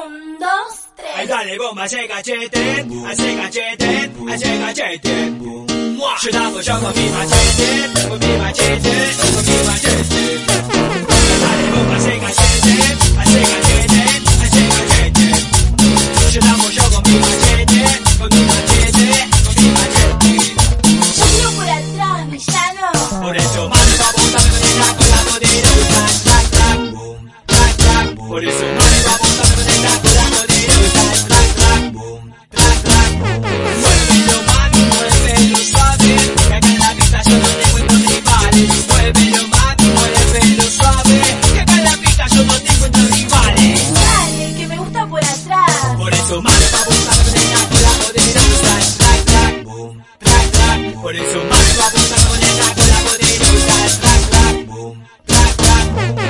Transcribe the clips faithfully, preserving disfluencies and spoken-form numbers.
Un, dos, tres. Ay, dale bomba, hace cachete, hace cachete, hace cachete. Yo tapo yo con mi machete, con mi machete, con mi machete. Ay, dale bomba, hace cachete, hace cachete, hace cachete. Yo tapo yo con mi machete, con mi machete, con mi machete. Yo tiro por atrás, villano. Por eso madre va a botar veneno con la poderosa. Tac, tac, boom, tac, tac. Por eso madre va a botar veneno con la poderosa. Tac, tac, boom, tac, tac. Muévelo mami, muévelo suave, que acá en la pista yo no tengo estos rivales. Muévelo mami, muévelo suave, que acá en la pista yo no tengo estos rivales. Dale, que me gusta por atrás. Por eso madre va a botar veneno con la poderosa. Tac, tac, boom, tac, tac. Por eso madre va a botar veneno con la poderosa. Tac, tac, boom, tac, tac.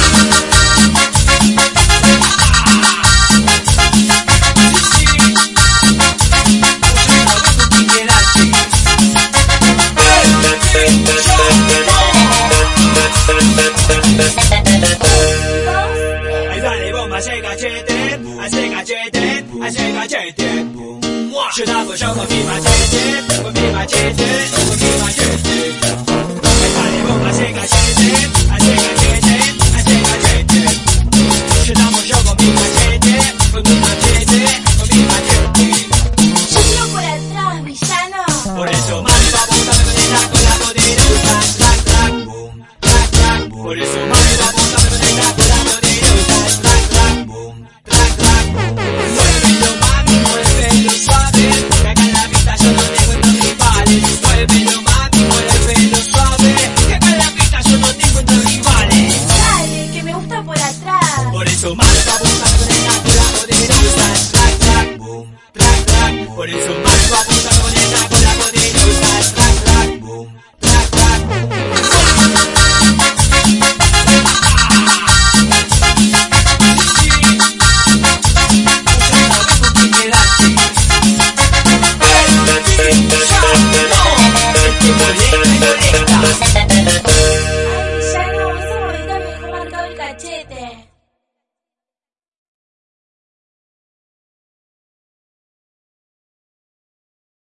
Ay, dale bomba, hace cachete, hace cachete, hace cachete. Yo tapo yo con mi machete, con mi machete, con mi machete. Ay, dale bomba, hace cachete, hace cachete, hace cachete. Yo tapo yo con mi machete, con mi machete, con mi machete. Yo tiro por atrás, villano. Por eso madre va a botar veneno con la poderosa. Tac, tac, boom, tac, tac. Por eso madre va a botar veneno con la poderosa. Tac, tac, boom, tac, tac. Muévelo mami, muévelo suave, que acá en la pista yo no tengo estos rivales. Muévelo mami, muévelo suave, que acá en la pista yo no tengo estos rivales. Dale, que me gusta por atrás. Por eso madre va a botar veneno con la poderosa. Tac, tac, boom, tac, tac. Por eso madre